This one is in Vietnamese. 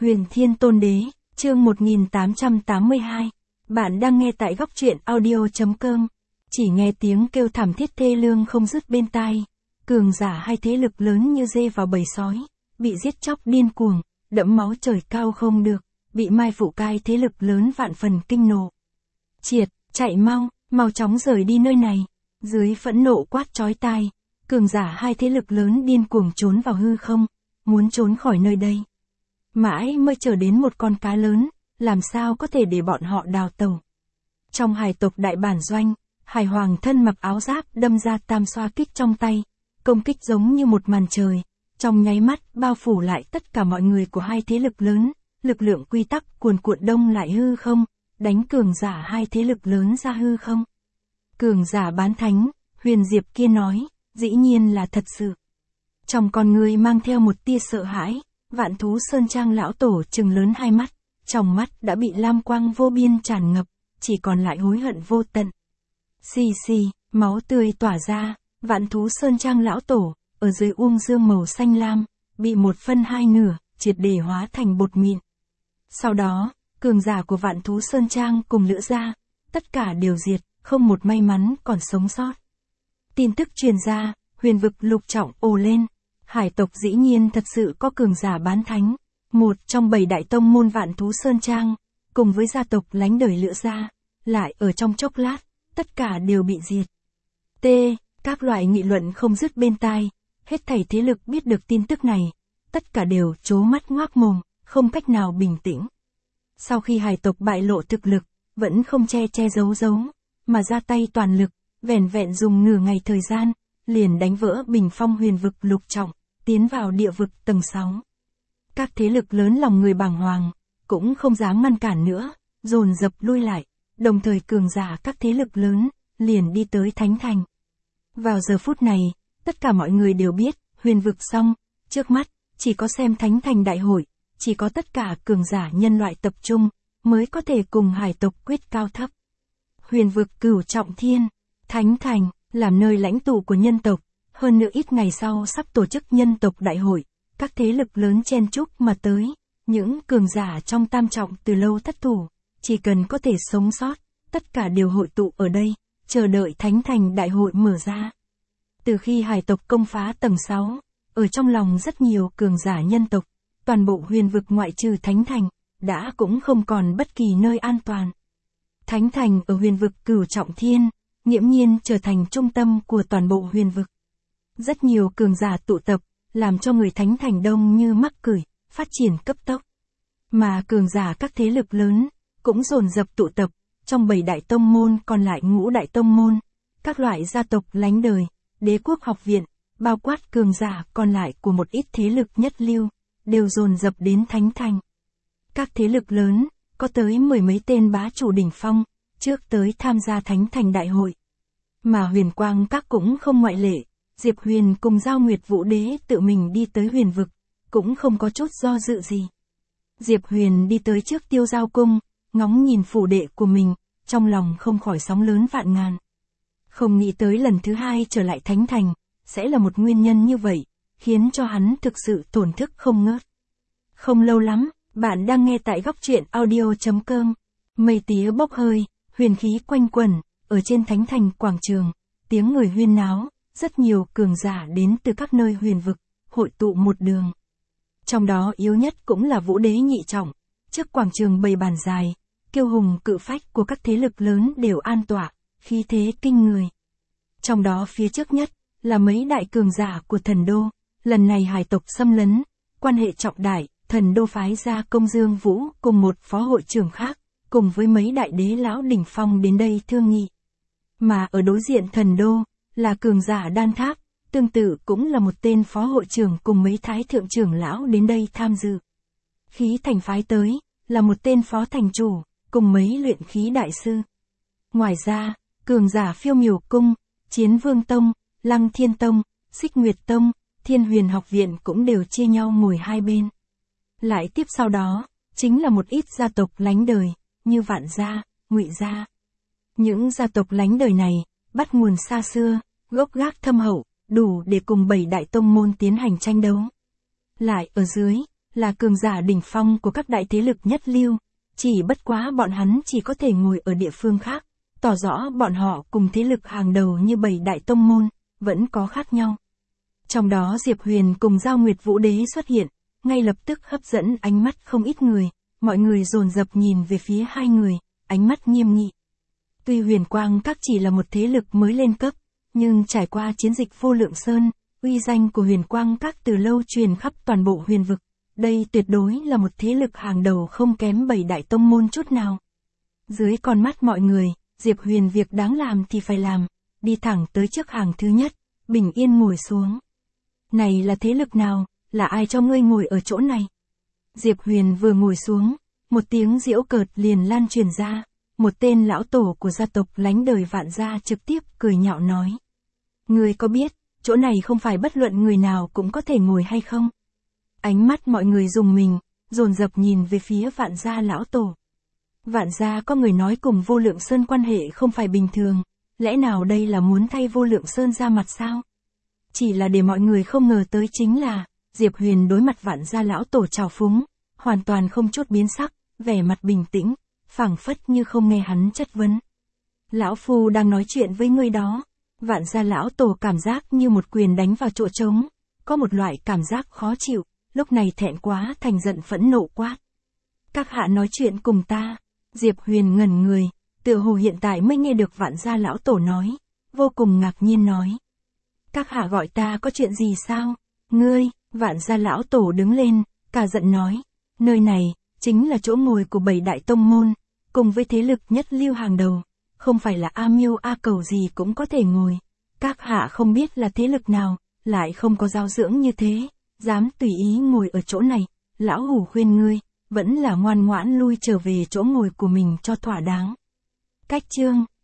Huyền Thiên Tôn Đế, chương 1882. Bạn đang nghe tại góc truyện audio.com. Chỉ nghe tiếng kêu thảm thiết thê lương không dứt bên tai. Cường giả hai thế lực lớn như dê vào bầy sói, bị giết chóc điên cuồng, đẫm máu trời cao không được, bị mai phụ cai thế lực lớn vạn phần kinh nộ. Triệt, chạy mau, mau chóng rời đi nơi này. Dưới phẫn nộ quát chói tai, cường giả hai thế lực lớn điên cuồng trốn vào hư không, muốn trốn khỏi nơi đây. Mãi mới chờ đến một con cá lớn, làm sao có thể để bọn họ đào tẩu. Trong hải tộc đại bản doanh, hải hoàng thân mặc áo giáp đâm ra tam xoa kích trong tay, công kích giống như một màn trời, trong nháy mắt bao phủ lại tất cả mọi người của hai thế lực lớn, lực lượng quy tắc cuồn cuộn đông lại hư không, đánh cường giả hai thế lực lớn ra hư không. Cường giả bán thánh, Huyền Diệp kia nói, dĩ nhiên là thật sự. Trong con người mang theo một tia sợ hãi, Vạn Thú Sơn Trang lão tổ trừng lớn hai mắt, trong mắt đã bị lam quang vô biên tràn ngập, chỉ còn lại hối hận vô tận. Xì xì, máu tươi tỏa ra, Vạn Thú Sơn Trang lão tổ, ở dưới uông dương màu xanh lam, bị một phân hai nửa, triệt để hóa thành bột mịn. Sau đó, cường giả của Vạn Thú Sơn Trang cùng Lữ gia, tất cả đều diệt, không một may mắn còn sống sót. Tin tức truyền ra, huyền vực Lục Trọng ồ lên. Hải tộc dĩ nhiên thật sự có cường giả bán thánh, một trong 7 đại tông môn Vạn Thú Sơn Trang, cùng với gia tộc lánh đời Lữ gia, lại ở trong chốc lát, tất cả đều bị diệt. T. Các loại nghị luận không dứt bên tai, hết thảy thế lực biết được tin tức này, tất cả đều trố mắt ngoác mồm, không cách nào bình tĩnh. Sau khi hải tộc bại lộ thực lực, vẫn không che giấu, mà ra tay toàn lực, vẻn vẹn dùng nửa ngày thời gian, liền đánh vỡ bình phong huyền vực Lục Trọng, tiến vào địa vực tầng 6. Các thế lực lớn lòng người bàng hoàng, cũng không dám ngăn cản nữa, dồn dập lui lại, đồng thời cường giả các thế lực lớn, liền đi tới Thánh Thành. Vào giờ phút này, tất cả mọi người đều biết, huyền vực xong, trước mắt, chỉ có xem Thánh Thành đại hội, chỉ có tất cả cường giả nhân loại tập trung, mới có thể cùng hải tộc quyết cao thấp. Huyền vực Cửu Trọng Thiên, Thánh Thành, làm nơi lãnh tụ của nhân tộc, hơn nữa ít ngày sau sắp tổ chức nhân tộc đại hội, các thế lực lớn chen chúc mà tới, những cường giả trong tam trọng từ lâu thất thủ, chỉ cần có thể sống sót, tất cả đều hội tụ ở đây, chờ đợi Thánh Thành đại hội mở ra. Từ khi hải tộc công phá tầng 6, ở trong lòng rất nhiều cường giả nhân tộc, toàn bộ huyền vực ngoại trừ Thánh Thành, đã cũng không còn bất kỳ nơi an toàn. Thánh Thành ở huyền vực Cửu Trọng Thiên, nghiễm nhiên trở thành trung tâm của toàn bộ huyền vực. Rất nhiều cường giả tụ tập, làm cho người Thánh Thành đông như mắc cửi, phát triển cấp tốc. Mà cường giả các thế lực lớn, cũng dồn dập tụ tập, trong 7 đại tông môn còn lại ngũ đại tông môn, các loại gia tộc lánh đời, đế quốc học viện, bao quát cường giả còn lại của một ít thế lực nhất lưu, đều dồn dập đến Thánh Thành. Các thế lực lớn, có tới 10 mấy tên bá chủ đỉnh phong, trước tới tham gia Thánh Thành đại hội. Mà Huyền Quang Các cũng không ngoại lệ, Diệp Huyền cùng Giao Nguyệt Vũ Đế tự mình đi tới huyền vực, cũng không có chút do dự gì. Diệp Huyền đi tới trước Tiêu Giao Cung, ngóng nhìn phủ đệ của mình, trong lòng không khỏi sóng lớn vạn ngàn. Không nghĩ tới lần thứ hai trở lại Thánh Thành, sẽ là một nguyên nhân như vậy, khiến cho hắn thực sự tổn thức không ngớt. Không lâu lắm, bạn đang nghe tại góc truyện audio.com. Mây tía bốc hơi, huyền khí quanh quẩn, ở trên Thánh Thành quảng trường, tiếng người huyên náo, rất nhiều cường giả đến từ các nơi huyền vực, hội tụ một đường. Trong đó yếu nhất cũng là Vũ Đế nhị trọng, trước quảng trường bày bàn dài, kiêu hùng cự phách của các thế lực lớn đều an tọa, khí thế kinh người. Trong đó phía trước nhất, là mấy đại cường giả của Thần Đô, lần này hải tộc xâm lấn, quan hệ trọng đại, Thần Đô phái ra Công Dương Vũ cùng một phó hội trưởng khác, cùng với mấy đại đế lão đỉnh phong đến đây thương nghị. Mà ở đối diện Thần Đô, là cường giả Đan Tháp, tương tự cũng là một tên phó hội trưởng cùng mấy thái thượng trưởng lão đến đây tham dự. Khí Thành phái tới, là một tên phó thành chủ, cùng mấy luyện khí đại sư. Ngoài ra, cường giả Phiêu Miểu Cung, Chiến Vương Tông, Lăng Thiên Tông, Xích Nguyệt Tông, Thiên Huyền Học Viện cũng đều chia nhau ngồi hai bên. Lại tiếp sau đó, chính là một ít gia tộc lánh đời, như Vạn Gia, Ngụy Gia. Những gia tộc lánh đời này, bắt nguồn xa xưa, gốc gác thâm hậu, đủ để cùng 7 đại tông môn tiến hành tranh đấu. Lại ở dưới, là cường giả đỉnh phong của các đại thế lực nhất lưu, chỉ bất quá bọn hắn chỉ có thể ngồi ở địa phương khác, tỏ rõ bọn họ cùng thế lực hàng đầu như 7 đại tông môn, vẫn có khác nhau. Trong đó Diệp Huyền cùng Giao Nguyệt Vũ Đế xuất hiện, ngay lập tức hấp dẫn ánh mắt không ít người, mọi người dồn dập nhìn về phía hai người, ánh mắt nghiêm nghị. Tuy Huyền Quang Các chỉ là một thế lực mới lên cấp, nhưng trải qua chiến dịch Vô Lượng Sơn, uy danh của Huyền Quang Các từ lâu truyền khắp toàn bộ huyền vực. Đây tuyệt đối là một thế lực hàng đầu không kém 7 đại tông môn chút nào. Dưới con mắt mọi người, Diệp Huyền việc đáng làm thì phải làm, đi thẳng tới trước hàng thứ nhất, bình yên ngồi xuống. Này là thế lực nào, là ai cho ngươi ngồi ở chỗ này? Diệp Huyền vừa ngồi xuống, một tiếng giễu cợt liền lan truyền ra, một tên lão tổ của gia tộc lánh đời Vạn Gia trực tiếp cười nhạo nói. Ngươi có biết, chỗ này không phải bất luận người nào cũng có thể ngồi hay không? Ánh mắt mọi người rùng mình, dồn dập nhìn về phía Vạn Gia lão tổ. Vạn Gia có người nói cùng Vô Lượng Sơn quan hệ không phải bình thường, lẽ nào đây là muốn thay Vô Lượng Sơn ra mặt sao? Chỉ là để mọi người không ngờ tới chính là, Diệp Huyền đối mặt Vạn Gia lão tổ trào phúng, hoàn toàn không chút biến sắc, vẻ mặt bình tĩnh, phảng phất như không nghe hắn chất vấn. Lão phu đang nói chuyện với ngươi đó. Vạn Gia lão tổ cảm giác như một quyền đánh vào chỗ trống, có một loại cảm giác khó chịu, lúc này thẹn quá thành giận phẫn nộ quát. Các hạ nói chuyện cùng ta. Diệp Huyền ngẩn người, tựa hồ hiện tại mới nghe được Vạn Gia lão tổ nói, vô cùng ngạc nhiên nói. Các hạ gọi ta có chuyện gì sao? Ngươi, Vạn Gia lão tổ đứng lên, cả giận nói, nơi này, chính là chỗ ngồi của 7 đại tông môn, cùng với thế lực nhất lưu hàng đầu, không phải là A Miêu A Cầu gì cũng có thể ngồi. Các hạ không biết là thế lực nào, lại không có giáo dưỡng như thế, dám tùy ý ngồi ở chỗ này, lão hủ khuyên ngươi, vẫn là ngoan ngoãn lui trở về chỗ ngồi của mình cho thỏa đáng. Cách chương